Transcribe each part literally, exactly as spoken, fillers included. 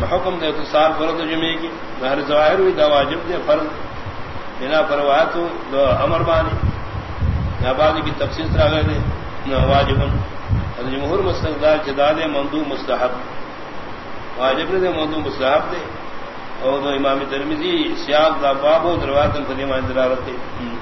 حکم دے اتصال فرض جمعے کی ہر ظاہر ہوئی دا واجب دے فرض بنا پروات دو امر بانی نابازی کی تفصیل طرح گئے دے واجب جمہور مستقدار جداد مندوب مستحب واجب دے مندوب مستحب دے اور دو امام ترمذی سیاق دا باب و روایت قدیمہ دلالت دے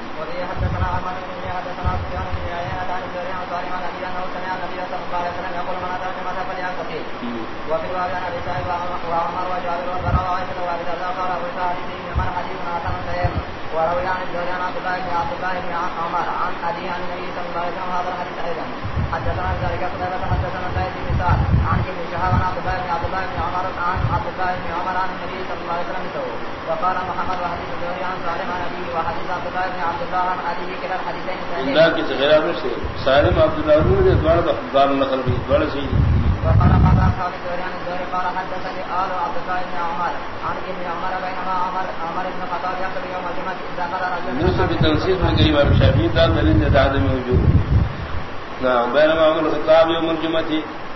وفي الباب عن ابي سعيد وعمر وجابر والبراء وعائشه وابي الدرداء قال ابو سعيد من حديث حسن سير وروي عن الزهري عن عبد الله بن عبد الله بن عمر عن ابي عن النبي صلى الله عليه وسلم هذا الحديث ايضا. حدثنا ذلك قتيبة حدثنا سعيد بن سعد عن ابن شهاب عن عبد الله بن عبد الله بن عمر عن عبد الله بن عمر عن النبي صلى الله عليه وسلم مثله. وقال محمد وحديث الزهري عن سالم عن ابيه وحديث عبد الله بن عبد الله عن ابيه كلا الحديثين صحيحين. لكن غير شيء سالم عبد الله بن دوار اخبار النقل به دوار سيد. وقال قال قال الزهري عن الزهري قال حدثني آل عبد الله بن عمر عن ابن عمر بينما عمر عمر بن الخطاب يخطب يوم الجمعة إذا قال رجل يوسف بتنصيص من قريب ابن شافعي قال دليل عدم وجوب. نعم بينما عمر الخطاب يوم الجمعة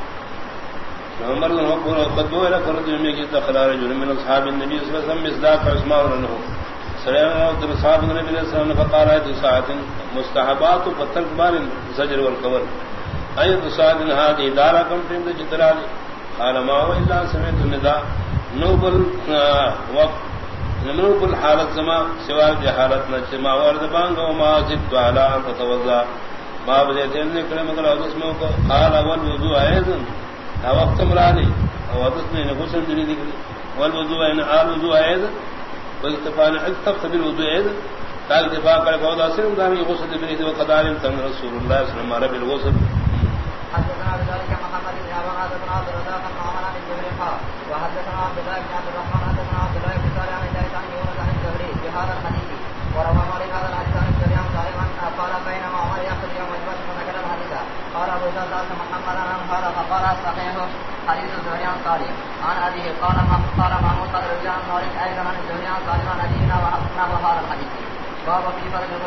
عمر بن الخطاب خطبه الى فرض يوم دخل رجل من اصحاب النبي صلى الله عليه وسلم مصداق عثمان عنه سلام اصحاب النبي صلى الله عليه وسلم فقال هذه ساعة مستحبات وترك بال الزجر والكبر ايت سعد هذه دارا كم تند جدرالي قال ما هو الا سمعت النداء نوبل وقت نوبل حالت زما سوى حالت نجما ورد بانگ وما زدت على ان تتوضا ما بديت ان كلمه قال اسمه قال والوضوء ايضا وقت مراني وضسني غسل دي ذكر والوضوء ان قال الوضوء ايضا واستفان اكتب بالوضوء ايضا قال اتفاق قال فوضى سلم دامي غسل بريد وقدار تم رسول الله صلى الله عليه وسلم بالغسل. حدثنا بذلك محمد بن عبد حدثنا عبد الرزاق بن عمر عن الزهري وحدثنا عبد الله بن عبد الرحمن حدثنا عبد الله بن صالح عن زيد عن يونس عن الزهري بهذا الحديث وروى مالك هذا الحديث عن الزهري عن سالم قال بينما عمر يخطب يوم الجمعة فذكر الحديث قال ابو سعد محمد عن هذا فقال صحيح حديث الزهري عن سالم عن ابيه قال قال محمود قال رجع عن مالك ايضا عن الزهري عن سالم عن ابينا وهذا الحديث باب في فرق